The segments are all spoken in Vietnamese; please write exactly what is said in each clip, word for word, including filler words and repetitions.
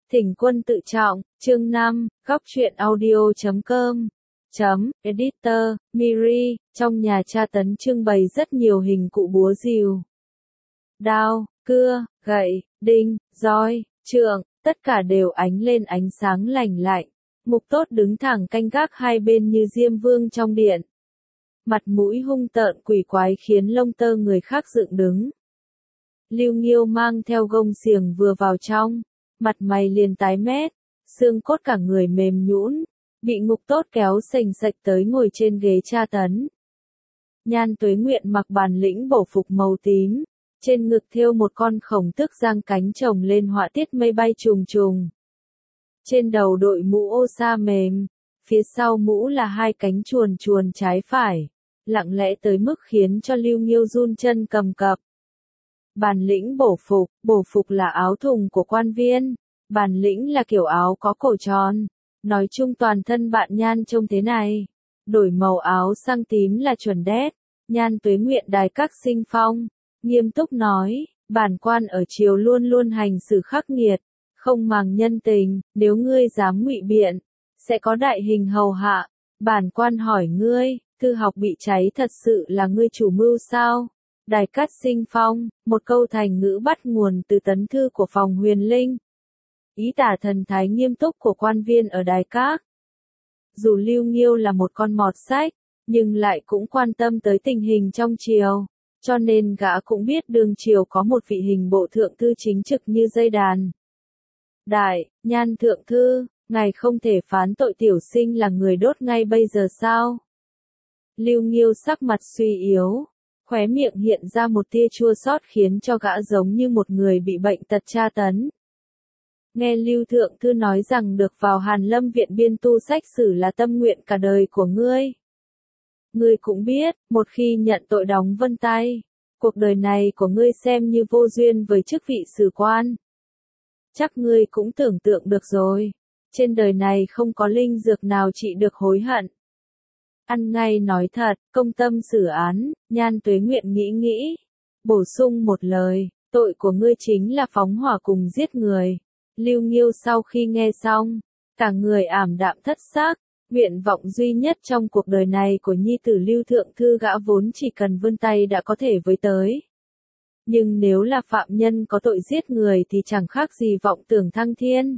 Thỉnh quân tự trọng, chương năm, góc truyện audio chấm com, chấm, editor, Miri, trong nhà tra tấn trưng bày rất nhiều hình cụ búa rìu. Đao, cưa, gậy, đinh, roi, trượng, tất cả đều ánh lên ánh sáng lành lạnh. Mục Tốt đứng thẳng canh gác hai bên như Diêm Vương trong điện. Mặt mũi hung tợn quỷ quái khiến lông tơ người khác dựng đứng. Lưu Nghiêu mang theo gông xiềng vừa vào trong, mặt mày liền tái mét, xương cốt cả người mềm nhũn, bị Mục Tốt kéo sềnh sệch tới ngồi trên ghế tra tấn. Nhan Tuế Nguyện mặc bản lĩnh bổ phục màu tím, trên ngực thêu một con khổng tước giang cánh chồng lên họa tiết mây bay trùng trùng. Trên đầu đội mũ ô sa mềm, phía sau mũ là hai cánh chuồn chuồn trái phải, lặng lẽ tới mức khiến cho Lưu Nghiêu run chân cầm cập. Bản lĩnh bổ phục, bổ phục là áo thùng của quan viên, bản lĩnh là kiểu áo có cổ tròn. Nói chung toàn thân bạn Nhan trông thế này, đổi màu áo sang tím là chuẩn đét. Nhan Tuế Nguyện đài các sinh phong, nghiêm túc nói, bản quan ở triều luôn luôn hành xử khắc nghiệt, không màng nhân tình, nếu ngươi dám ngụy biện, sẽ có đại hình hầu hạ. Bản quan hỏi ngươi, thư học bị cháy thật sự là ngươi chủ mưu sao? Đài Cát Sinh Phong, một câu thành ngữ bắt nguồn từ tấn thư của phòng Huyền Linh. Ý tả thần thái nghiêm túc của quan viên ở Đài Cát. Dù Lưu Nghiêu là một con mọt sách, nhưng lại cũng quan tâm tới tình hình trong triều, cho nên gã cũng biết đường triều có một vị hình bộ thượng thư chính trực như dây đàn. Đại, Nhan thượng thư, ngài không thể phán tội tiểu sinh là người đốt ngay bây giờ sao? Lưu Nghiêu sắc mặt suy yếu, khóe miệng hiện ra một tia chua xót khiến cho gã giống như một người bị bệnh tật tra tấn. Nghe Lưu thượng thư nói rằng được vào Hàn Lâm viện biên tu sách sử là tâm nguyện cả đời của ngươi. Ngươi cũng biết, một khi nhận tội đóng vân tay, cuộc đời này của ngươi xem như vô duyên với chức vị sử quan. Chắc ngươi cũng tưởng tượng được rồi, trên đời này không có linh dược nào trị được hối hận. Ăn ngay nói thật, công tâm xử án, Nhan Tuế Nguyện nghĩ nghĩ, bổ sung một lời, tội của ngươi chính là phóng hỏa cùng giết người. Lưu Nghiêu sau khi nghe xong, cả người ảm đạm thất xác, nguyện vọng duy nhất trong cuộc đời này của nhi tử Lưu thượng thư gã vốn chỉ cần vươn tay đã có thể với tới. Nhưng nếu là phạm nhân có tội giết người thì chẳng khác gì vọng tưởng thăng thiên.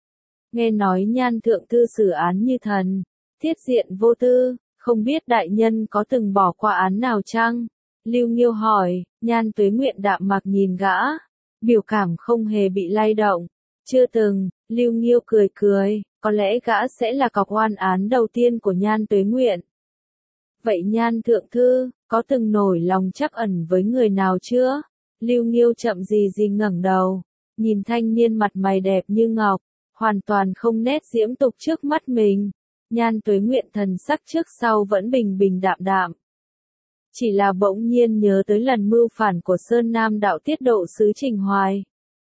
Nghe nói Nhan thượng thư xử án như thần, thiết diện vô tư, không biết đại nhân có từng bỏ qua án nào chăng? Lưu Nghiêu hỏi. Nhan Tuế Nguyện đạm mạc nhìn gã, biểu cảm không hề bị lay động. Chưa từng. Lưu Nghiêu cười cười, có lẽ gã sẽ là cọc oan án đầu tiên của Nhan Tuế Nguyện. Vậy Nhan thượng thư, có từng nổi lòng trắc ẩn với người nào chưa? Lưu Nghiêu chậm gì gì ngẩng đầu, nhìn thanh niên mặt mày đẹp như ngọc, hoàn toàn không nét diễm tục trước mắt mình. Nhan Tuế Nguyện thần sắc trước sau vẫn bình bình đạm đạm. Chỉ là bỗng nhiên nhớ tới lần mưu phản của Sơn Nam đạo tiết độ sứ Trình Hoài.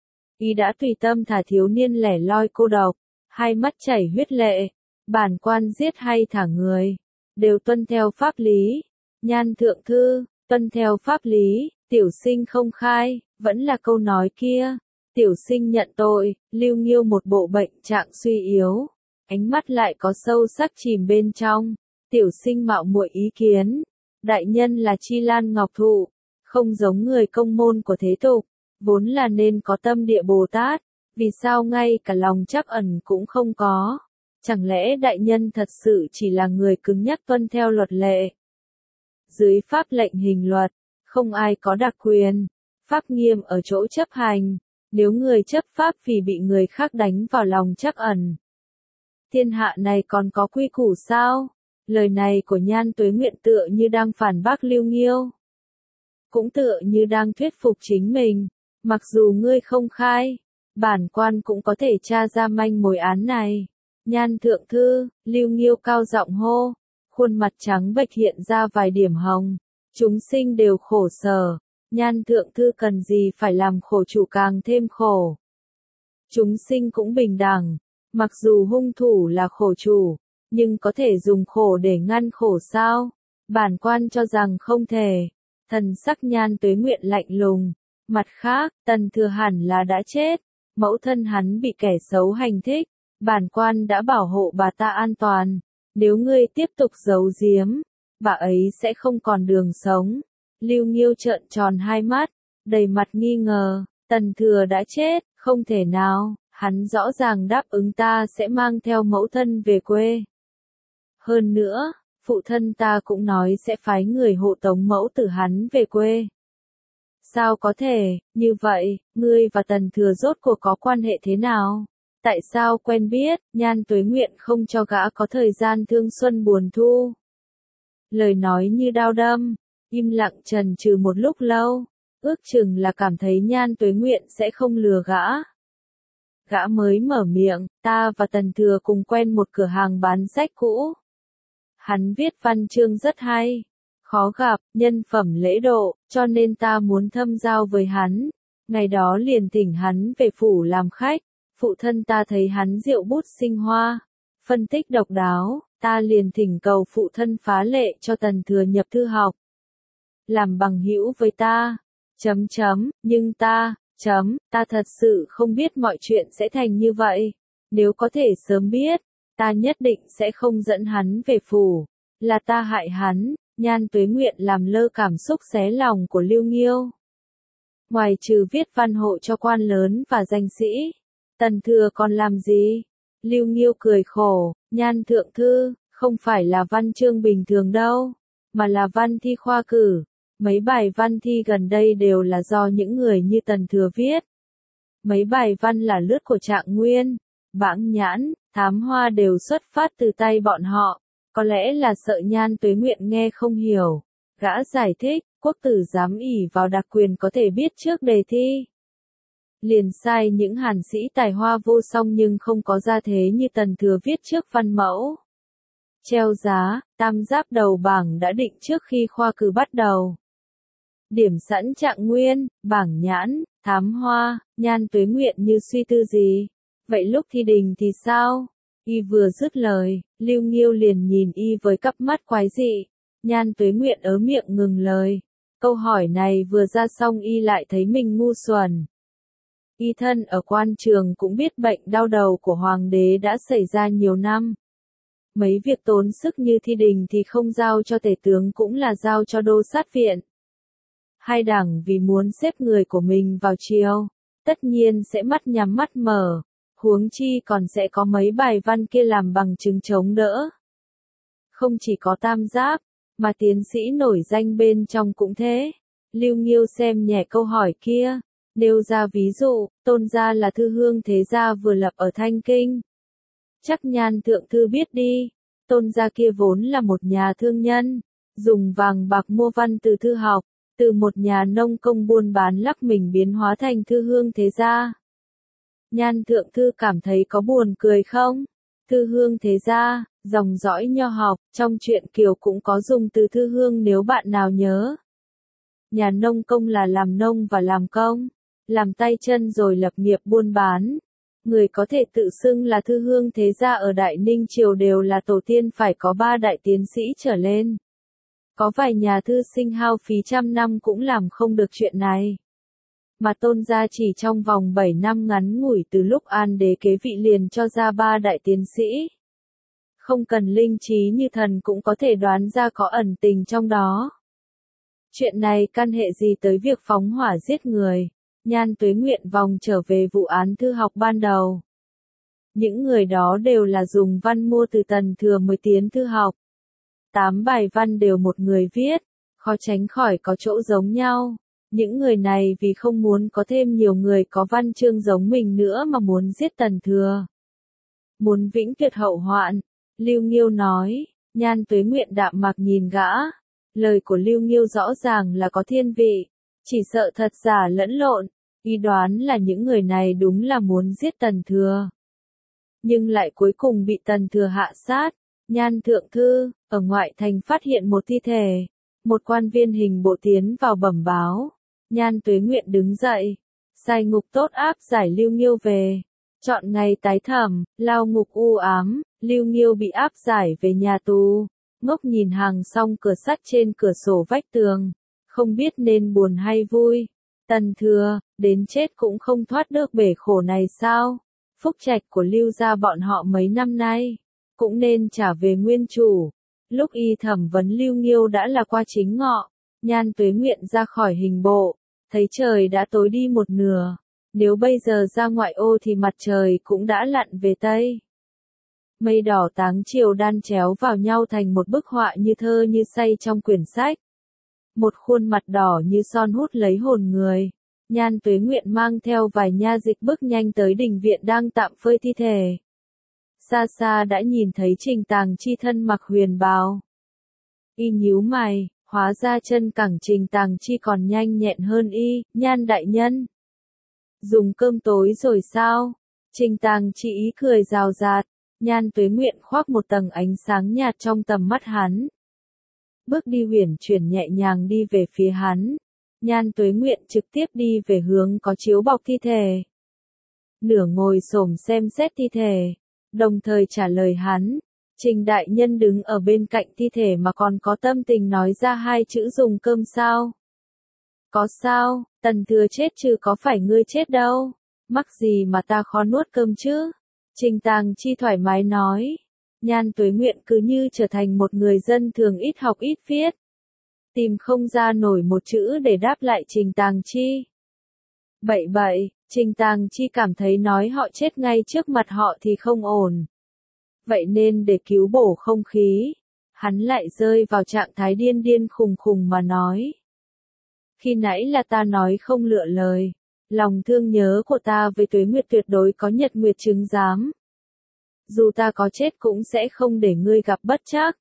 Y đã tùy tâm thả thiếu niên lẻ loi cô độc, hai mắt chảy huyết lệ, bản quan giết hay thả người, đều tuân theo pháp lý. Nhan thượng thư, tuân theo pháp lý, tiểu sinh không khai, vẫn là câu nói kia, tiểu sinh nhận tội. Lưu Nghiêu một bộ bệnh trạng suy yếu, ánh mắt lại có sâu sắc chìm bên trong, tiểu sinh mạo muội ý kiến, đại nhân là Chi Lan Ngọc Thụ, không giống người công môn của thế tục, vốn là nên có tâm địa Bồ Tát, vì sao ngay cả lòng trắc ẩn cũng không có? Chẳng lẽ đại nhân thật sự chỉ là người cứng nhắc tuân theo luật lệ? Dưới pháp lệnh hình luật, không ai có đặc quyền, pháp nghiêm ở chỗ chấp hành, nếu người chấp pháp vì bị người khác đánh vào lòng trắc ẩn. Thiên hạ này còn có quy củ sao? Lời này của Nhan Tuế Nguyện tựa như đang phản bác Lưu Nghiêu, cũng tựa như đang thuyết phục chính mình. Mặc dù ngươi không khai, bản quan cũng có thể tra ra manh mối án này. Nhan thượng thư, Lưu Nghiêu cao giọng hô, khuôn mặt trắng bệch hiện ra vài điểm hồng. Chúng sinh đều khổ sở, Nhan thượng thư cần gì phải làm khổ chủ càng thêm khổ. Chúng sinh cũng bình đẳng, mặc dù hung thủ là khổ chủ, nhưng có thể dùng khổ để ngăn khổ sao? Bản quan cho rằng không thể. Thần sắc Nhan Tuế Nguyện lạnh lùng. Mặt khác, Tần Thừa hẳn là đã chết. Mẫu thân hắn bị kẻ xấu hành thích, bản quan đã bảo hộ bà ta an toàn. Nếu ngươi tiếp tục giấu giếm, bà ấy sẽ không còn đường sống. Lưu Nghiêu trợn tròn hai mắt, đầy mặt nghi ngờ, Tần Thừa đã chết, không thể nào, hắn rõ ràng đáp ứng ta sẽ mang theo mẫu thân về quê. Hơn nữa, phụ thân ta cũng nói sẽ phái người hộ tống mẫu tử hắn về quê. Sao có thể, như vậy, ngươi và Tần Thừa rốt cuộc có quan hệ thế nào? Tại sao quen biết, Nhan Tuế Nguyện không cho gã có thời gian thương xuân buồn thu? Lời nói như đao đâm, im lặng chần chừ một lúc lâu, ước chừng là cảm thấy Nhan Tuế Nguyện sẽ không lừa gã. Gã mới mở miệng, ta và Tần Thừa cùng quen một cửa hàng bán sách cũ. Hắn viết văn chương rất hay, khó gặp, nhân phẩm lễ độ, cho nên ta muốn thâm giao với hắn. Ngày đó liền thỉnh hắn về phủ làm khách, phụ thân ta thấy hắn diệu bút sinh hoa, phân tích độc đáo, ta liền thỉnh cầu phụ thân phá lệ cho Tần Thừa nhập thư học. Làm bằng hữu với ta, chấm chấm, nhưng ta, chấm, ta thật sự không biết mọi chuyện sẽ thành như vậy. Nếu có thể sớm biết, ta nhất định sẽ không dẫn hắn về phủ, là ta hại hắn. Nhan Tuế Nguyện làm lơ cảm xúc xé lòng của Lưu Nghiêu. Ngoài trừ viết văn hộ cho quan lớn và danh sĩ, Tần Thừa còn làm gì? Lưu Nghiêu cười khổ, Nhan thượng thư, không phải là văn chương bình thường đâu, mà là văn thi khoa cử. Mấy bài văn thi gần đây đều là do những người như Tần Thừa viết. Mấy bài văn là lướt của Trạng Nguyên, Bãng Nhãn, Thám Hoa đều xuất phát từ tay bọn họ. Có lẽ là sợ Nhan Tuế Nguyện nghe không hiểu. Gã giải thích, quốc tử giám ỷ vào đặc quyền có thể biết trước đề thi. Liền sai những hàn sĩ tài hoa vô song nhưng không có gia thế như Tần Thừa viết trước văn mẫu. Treo giá, tam giáp đầu bảng đã định trước khi khoa cử bắt đầu. Điểm sẵn Trạng Nguyên, Bảng Nhãn, Thám Hoa, Nhan Tuế Nguyện như suy tư gì. Vậy lúc thi đình thì sao? Y vừa dứt lời, Lưu Nghiêu liền nhìn y với cặp mắt quái dị. Nhan Tuế Nguyện ớ miệng ngừng lời. Câu hỏi này vừa ra xong y lại thấy mình ngu xuẩn. Y thân ở quan trường cũng biết bệnh đau đầu của hoàng đế đã xảy ra nhiều năm. Mấy việc tốn sức như thi đình thì không giao cho tể tướng cũng là giao cho đô sát viện. Hai đảng vì muốn xếp người của mình vào triều, tất nhiên sẽ mắt nhắm mắt mở. Huống chi còn sẽ có mấy bài văn kia làm bằng chứng chống đỡ. Không chỉ có tam giáp, mà tiến sĩ nổi danh bên trong cũng thế. Lưu Nghiêu xem nhẹ câu hỏi kia, nêu ra ví dụ, Tôn gia là thư hương thế gia vừa lập ở Thanh Kinh. Chắc Nhan thượng thư biết đi, Tôn gia kia vốn là một nhà thương nhân, dùng vàng bạc mua văn từ thư học, từ một nhà nông công buôn bán lắc mình biến hóa thành thư hương thế gia. Nhan thượng thư cảm thấy có buồn cười không? Thư hương thế gia, dòng dõi nho học, trong truyện Kiều cũng có dùng từ thư hương nếu bạn nào nhớ. Nhà nông công là làm nông và làm công, làm tay chân rồi lập nghiệp buôn bán. Người có thể tự xưng là thư hương thế gia ở Đại Ninh Triều đều là tổ tiên phải có ba đại tiến sĩ trở lên. Có vài nhà thư sinh hao phí trăm năm cũng làm không được chuyện này. Mà Tôn gia chỉ trong vòng bảy năm ngắn ngủi từ lúc An đế kế vị liền cho ra ba đại tiến sĩ. Không cần linh trí như thần cũng có thể đoán ra có ẩn tình trong đó. Chuyện này căn hệ gì tới việc phóng hỏa giết người? Nhan Tuế Nguyện vòng trở về vụ án thư học ban đầu. Những người đó đều là dùng văn mua từ Tần Thừa mới tiến thư học. Tám bài văn đều một người viết, khó tránh khỏi có chỗ giống nhau. Những người này vì không muốn có thêm nhiều người có văn chương giống mình nữa mà muốn giết Tần Thừa. Muốn vĩnh tuyệt hậu hoạn, Lưu Nghiêu nói. Nhan Tuế Nguyện đạm mạc nhìn gã. Lời của Lưu Nghiêu rõ ràng là có thiên vị, chỉ sợ thật giả lẫn lộn. Y đoán là những người này đúng là muốn giết Tần Thừa, nhưng lại cuối cùng bị Tần Thừa hạ sát. Nhan thượng thư, ở ngoại thành phát hiện một thi thể. Một quan viên hình bộ tiến vào bẩm báo. Nhan Tuế Nguyện đứng dậy, sai ngục tốt áp giải Lưu Nghiêu về. Chọn ngày tái thẩm, lao ngục u ám, Lưu Nghiêu bị áp giải về nhà tù. Ngốc nhìn hàng song cửa sắt trên cửa sổ vách tường, không biết nên buồn hay vui. Tần Thừa, đến chết cũng không thoát được bể khổ này sao? Phúc trạch của Lưu gia bọn họ mấy năm nay, cũng nên trả về nguyên chủ. Lúc y thẩm vấn Lưu Nghiêu đã là qua chính ngọ, Nhan Tuế Nguyện ra khỏi hình bộ, thấy trời đã tối đi một nửa. Nếu bây giờ ra ngoại ô thì mặt trời cũng đã lặn về Tây. Mây đỏ táng chiều đan chéo vào nhau thành một bức họa như thơ như say trong quyển sách. Một khuôn mặt đỏ như son hút lấy hồn người. Nhan Tuế Nguyện mang theo vài nha dịch bước nhanh tới đình viện đang tạm phơi thi thể. Xa xa đã nhìn thấy Trình Tàng Chi thân mặc huyền bào. Y nhíu mày, hóa ra chân cẳng Trình Tàng Chi còn nhanh nhẹn hơn y. Nhan đại nhân, dùng cơm tối rồi sao? Trình Tàng Chi ý cười rào rạt. Nhan Tuế Nguyện khoác một tầng ánh sáng nhạt trong tầm mắt hắn. Bước đi uyển chuyển nhẹ nhàng đi về phía hắn. Nhan Tuế Nguyện trực tiếp đi về hướng có chiếu bọc thi thể. Nửa ngồi xổm xem xét thi thể, đồng thời trả lời hắn. Trình đại nhân đứng ở bên cạnh thi thể mà còn có tâm tình nói ra hai chữ dùng cơm sao? Có sao, Tần Thừa chết chứ có phải ngươi chết đâu. Mắc gì mà ta khó nuốt cơm chứ? Trình Tàng Chi thoải mái nói. Nhan Tuế Nguyện cứ như trở thành một người dân thường ít học ít viết. Tìm không ra nổi một chữ để đáp lại Trình Tàng Chi. Bậy bậy, Trình Tàng Chi cảm thấy nói họ chết ngay trước mặt họ thì không ổn. Vậy nên để cứu bổ không khí, hắn lại rơi vào trạng thái điên điên khùng khùng mà nói. Khi nãy là ta nói không lựa lời. Lòng thương nhớ của ta với Tuế Nguyệt tuyệt đối có nhật nguyệt chứng giám. Dù ta có chết cũng sẽ không để ngươi gặp bất trắc.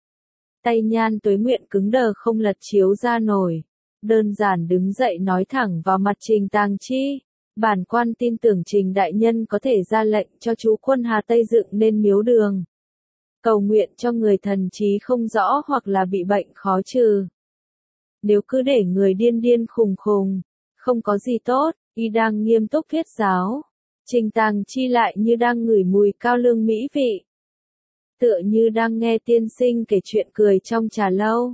Tay Nhan Tuế Nguyện cứng đờ không lật chiếu ra nổi. Đơn giản đứng dậy nói thẳng vào mặt Trình Tàng Chi. Bản quan tin tưởng Trình đại nhân có thể ra lệnh cho chú quân Hà Tây dựng nên miếu đường. Cầu nguyện cho người thần trí không rõ hoặc là bị bệnh khó trừ. Nếu cứ để người điên điên khùng khùng, không có gì tốt. Y đang nghiêm túc thuyết giáo. Trình Tàng Chi lại như đang ngửi mùi cao lương mỹ vị. Tựa như đang nghe tiên sinh kể chuyện cười trong trà lâu.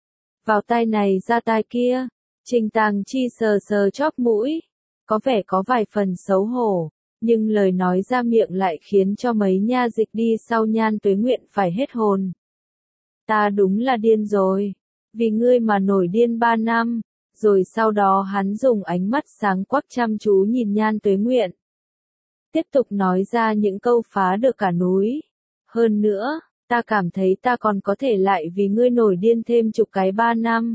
Vào tai này ra tai kia. Trình Tàng Chi sờ sờ chóp mũi. Có vẻ có vài phần xấu hổ. Nhưng lời nói ra miệng lại khiến cho mấy nha dịch đi sau Nhan Tuế Nguyện phải hết hồn. Ta đúng là điên rồi. Vì ngươi mà nổi điên ba năm. Rồi sau đó hắn dùng ánh mắt sáng quắc chăm chú nhìn Nhan Tuế Nguyện. Tiếp tục nói ra những câu phá được cả núi. Hơn nữa, ta cảm thấy ta còn có thể lại vì ngươi nổi điên thêm chục cái ba năm.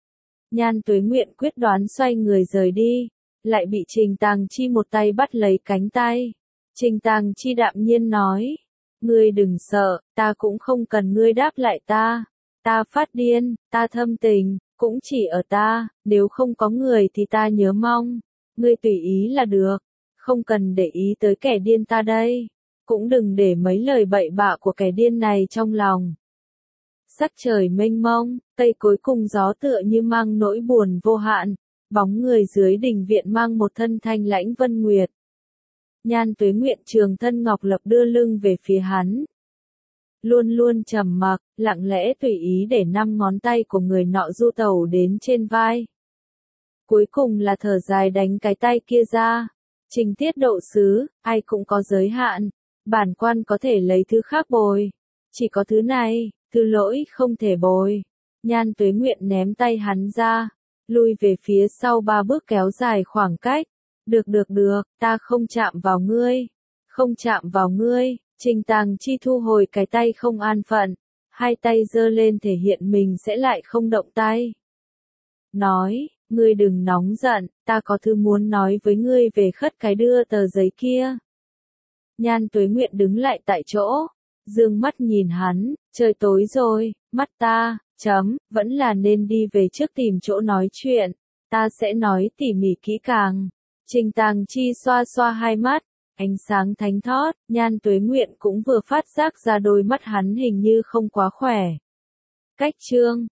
Nhan Tuế Nguyện quyết đoán xoay người rời đi. Lại bị Trình Tàng Chi một tay bắt lấy cánh tay. Trình Tàng Chi đạm nhiên nói. Ngươi đừng sợ, ta cũng không cần ngươi đáp lại ta. Ta phát điên, ta thâm tình. Cũng chỉ ở ta, nếu không có người thì ta nhớ mong. Ngươi tùy ý là được. Không cần để ý tới kẻ điên ta đây. Cũng đừng để mấy lời bậy bạ của kẻ điên này trong lòng. Sắc trời mênh mông, cây cối cùng gió tựa như mang nỗi buồn vô hạn. Bóng người dưới đình viện mang một thân thanh lãnh vân nguyệt. Nhan Tuế Nguyện trường thân ngọc lập đưa lưng về phía hắn. Luôn luôn trầm mặc, lặng lẽ tùy ý để năm ngón tay của người nọ du tẩu đến trên vai. Cuối cùng là thở dài đánh cái tay kia ra. Trình tiết độ sứ, ai cũng có giới hạn. Bản quan có thể lấy thứ khác bồi. Chỉ có thứ này, thứ lỗi không thể bồi. Nhan Tuế Nguyện ném tay hắn ra. Lui về phía sau ba bước kéo dài khoảng cách. Được được được, ta không chạm vào ngươi. Không chạm vào ngươi. Trình Tàng Chi thu hồi cái tay không an phận. Hai tay giơ lên thể hiện mình sẽ lại không động tay. Nói, ngươi đừng nóng giận, ta có thứ muốn nói với ngươi về khất cái đưa tờ giấy kia. Nhan Tuế Nguyện đứng lại tại chỗ. Dương mắt nhìn hắn, trời tối rồi, mắt ta, chấm, vẫn là nên đi về trước tìm chỗ nói chuyện. Ta sẽ nói tỉ mỉ kỹ càng. Trình Tàng Chi xoa xoa hai mắt. Ánh sáng thánh thót, Nhan Tuế Nguyện cũng vừa phát giác ra đôi mắt hắn hình như không quá khỏe. Cách chương